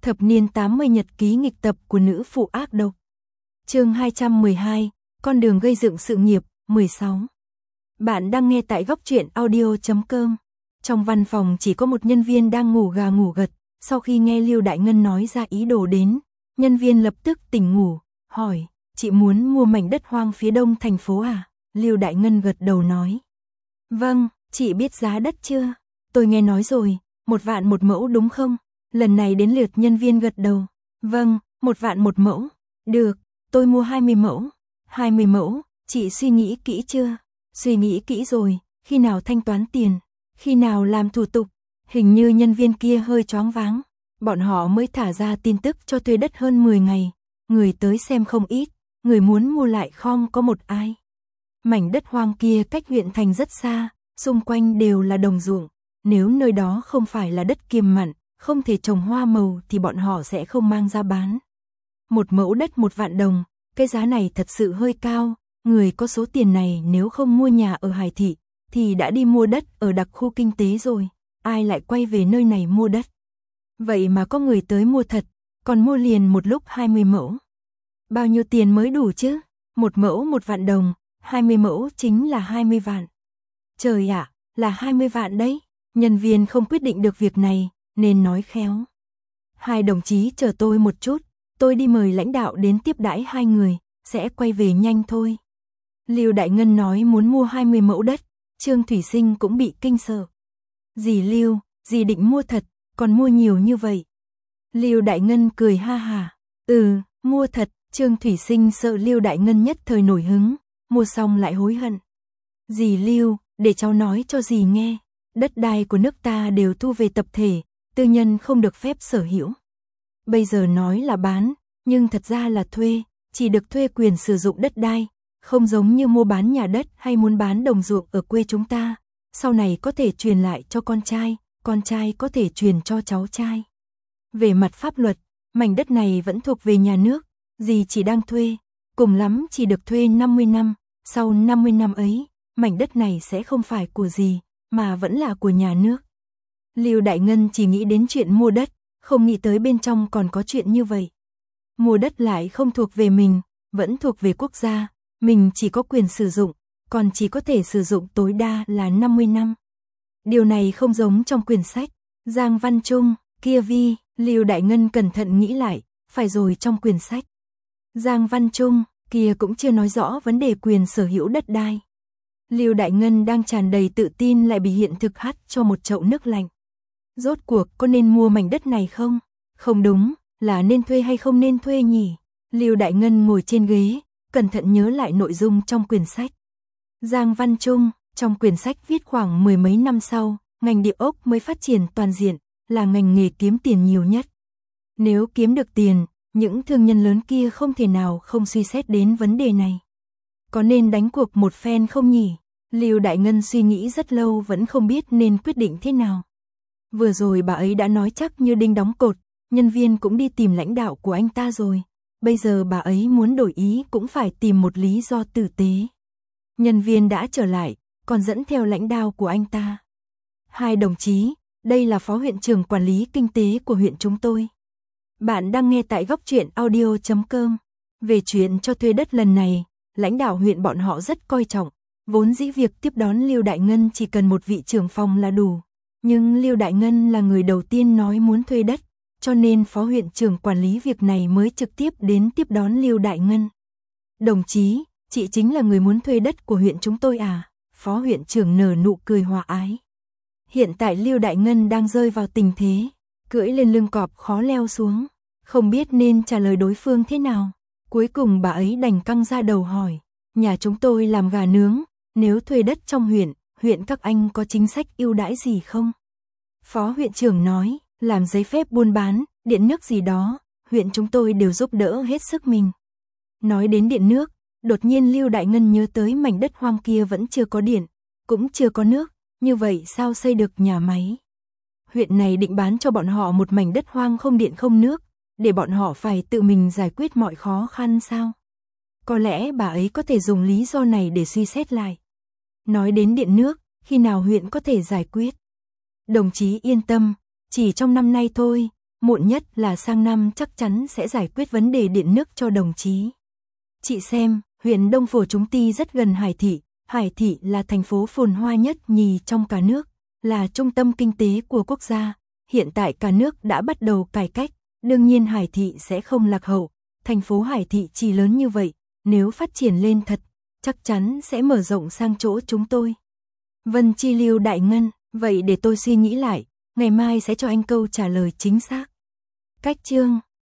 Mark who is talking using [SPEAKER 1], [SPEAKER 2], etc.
[SPEAKER 1] Thập niên 80 nhật ký nghịch tập của nữ phụ ác độc. Chương 212, con đường gây dựng sự nghiệp, 16. Bạn đang nghe tại goctruyện.audio.com. Trong văn phòng chỉ có một nhân viên đang ngủ gà ngủ gật, sau khi nghe Lưu Đại Ngân nói ra ý đồ đến, nhân viên lập tức tỉnh ngủ, hỏi, chị muốn mua mảnh đất hoang phía đông thành phố à? Lưu Đại Ngân gật đầu nói. Vâng, chị biết giá đất chưa? Tôi nghe nói rồi, 1 vạn 1 mẫu đúng không? Lần này đến lượt nhân viên gật đầu. Vâng, 1 vạn 1 mẫu. Được, tôi mua 20 mẫu. 20 mẫu, chị suy nghĩ kỹ chưa? Suy nghĩ kỹ rồi, khi nào thanh toán tiền? Khi nào làm thủ tục? Hình như nhân viên kia hơi choáng váng. Bọn họ mới thả ra tin tức cho thuê đất hơn 10 ngày. Người tới xem không ít, người muốn mua lại không có một ai. Mảnh đất hoang kia cách huyện thành rất xa, xung quanh đều là đồng ruộng. Nếu nơi đó không phải là đất kiềm mặn, không thể trồng hoa màu thì bọn họ sẽ không mang ra bán. 1 mẫu đất 1 vạn đồng, cái giá này thật sự hơi cao, người có số tiền này nếu không mua nhà ở Hải Thị, thì đã đi mua đất ở đặc khu kinh tế rồi, ai lại quay về nơi này mua đất. Vậy mà có người tới mua thật, còn mua liền một lúc 20 mẫu. Bao nhiêu tiền mới đủ chứ? 1 mẫu 1 vạn đồng, 20 mẫu chính là 20 vạn. Trời ạ, là 20 vạn đấy. Nhân viên không quyết định được việc này, nên nói khéo. 2 đồng chí chờ tôi một chút, tôi đi mời lãnh đạo đến tiếp đãi 2 người, sẽ quay về nhanh thôi. Lưu Đại Ngân nói muốn mua 20 mẫu đất, Trương Thủy Sinh cũng bị kinh sợ. Dì Lưu, dì định mua thật, còn mua nhiều như vậy. Lưu Đại Ngân cười ha hà. Mua thật, Trương Thủy Sinh sợ Lưu Đại Ngân nhất thời nổi hứng, mua xong lại hối hận. Dì Lưu, để cháu nói cho dì nghe. Đất đai của nước ta đều thu về tập thể, tư nhân không được phép sở hữu. Bây giờ nói là bán, nhưng thật ra là thuê, chỉ được thuê quyền sử dụng đất đai, không giống như mua bán nhà đất hay muốn bán đồng ruộng ở quê chúng ta. Sau này có thể truyền lại cho con trai có thể truyền cho cháu trai. Về mặt pháp luật, mảnh đất này vẫn thuộc về nhà nước, dì chỉ đang thuê, cùng lắm chỉ được thuê 50 năm, sau 50 năm ấy, mảnh đất này sẽ không phải của dì, mà vẫn là của nhà nước. Lưu Đại Ngân chỉ nghĩ đến chuyện mua đất, không nghĩ tới bên trong còn có chuyện như vậy. Mua đất lại không thuộc về mình, vẫn thuộc về quốc gia, mình chỉ có quyền sử dụng, còn chỉ có thể sử dụng tối đa là 50 năm. Điều này không giống trong quyển sách. Giang Văn Trung, kia vi, Lưu Đại Ngân cẩn thận nghĩ lại, phải rồi trong quyển sách. Giang Văn Trung, kia cũng chưa nói rõ vấn đề quyền sở hữu đất đai. Lưu Đại Ngân đang tràn đầy tự tin lại bị hiện thực hắt cho một chậu nước lạnh. Rốt cuộc có nên mua mảnh đất này không? Không đúng, là nên thuê hay không nên thuê nhỉ? Lưu Đại Ngân ngồi trên ghế, cẩn thận nhớ lại nội dung trong quyển sách. Giang Văn Trung, trong quyển sách viết khoảng 10 mấy năm sau, ngành địa ốc mới phát triển toàn diện, là ngành nghề kiếm tiền nhiều nhất. Nếu kiếm được tiền, những thương nhân lớn kia không thể nào không suy xét đến vấn đề này. Có nên đánh cuộc một phen không nhỉ? Lưu Đại Ngân suy nghĩ rất lâu vẫn không biết nên quyết định thế nào. Vừa rồi bà ấy đã nói chắc như đinh đóng cột, nhân viên cũng đi tìm lãnh đạo của anh ta rồi. Bây giờ bà ấy muốn đổi ý cũng phải tìm một lý do tử tế. Nhân viên đã trở lại, còn dẫn theo lãnh đạo của anh ta. 2 đồng chí, đây là phó huyện trưởng quản lý kinh tế của huyện chúng tôi. Bạn đang nghe tại goctruyện.audio.com. Về chuyện cho thuê đất lần này, lãnh đạo huyện bọn họ rất coi trọng. Vốn dĩ việc tiếp đón Lưu Đại Ngân chỉ cần một vị trưởng phòng là đủ. Nhưng Lưu Đại Ngân là người đầu tiên nói muốn thuê đất, cho nên phó huyện trưởng quản lý việc này mới trực tiếp đến tiếp đón Lưu Đại Ngân. Đồng chí, chị chính là người muốn thuê đất của huyện chúng tôi à? Phó huyện trưởng nở nụ cười hòa ái. Hiện tại Lưu Đại Ngân đang rơi vào tình thế, cưỡi lên lưng cọp khó leo xuống, không biết nên trả lời đối phương thế nào. Cuối cùng bà ấy đành căng ra đầu hỏi, nhà chúng tôi làm gà nướng, nếu thuê đất trong huyện các anh có chính sách ưu đãi gì không? Phó huyện trưởng nói, làm giấy phép buôn bán, điện nước gì đó, huyện chúng tôi đều giúp đỡ hết sức mình. Nói đến điện nước, đột nhiên Lưu Đại Ngân nhớ tới mảnh đất hoang kia vẫn chưa có điện, cũng chưa có nước, như vậy sao xây được nhà máy? Huyện này định bán cho bọn họ một mảnh đất hoang không điện không nước, để bọn họ phải tự mình giải quyết mọi khó khăn sao? Có lẽ bà ấy có thể dùng lý do này để suy xét lại. Nói đến điện nước, khi nào huyện có thể giải quyết? Đồng chí yên tâm, chỉ trong năm nay thôi, muộn nhất là sang năm chắc chắn sẽ giải quyết vấn đề điện nước cho đồng chí. Chị xem, huyện Đông Phổ chúng ti rất gần Hải Thị là thành phố phồn hoa nhất nhì trong cả nước, là trung tâm kinh tế của quốc gia. Hiện tại cả nước đã bắt đầu cải cách, đương nhiên Hải Thị sẽ không lạc hậu. Thành phố Hải Thị chỉ lớn như vậy, nếu phát triển lên thật, chắc chắn sẽ mở rộng sang chỗ chúng tôi. Vân Chi Lưu đại ngân, vậy để tôi suy nghĩ lại, ngày mai sẽ cho anh câu trả lời chính xác. Cách chương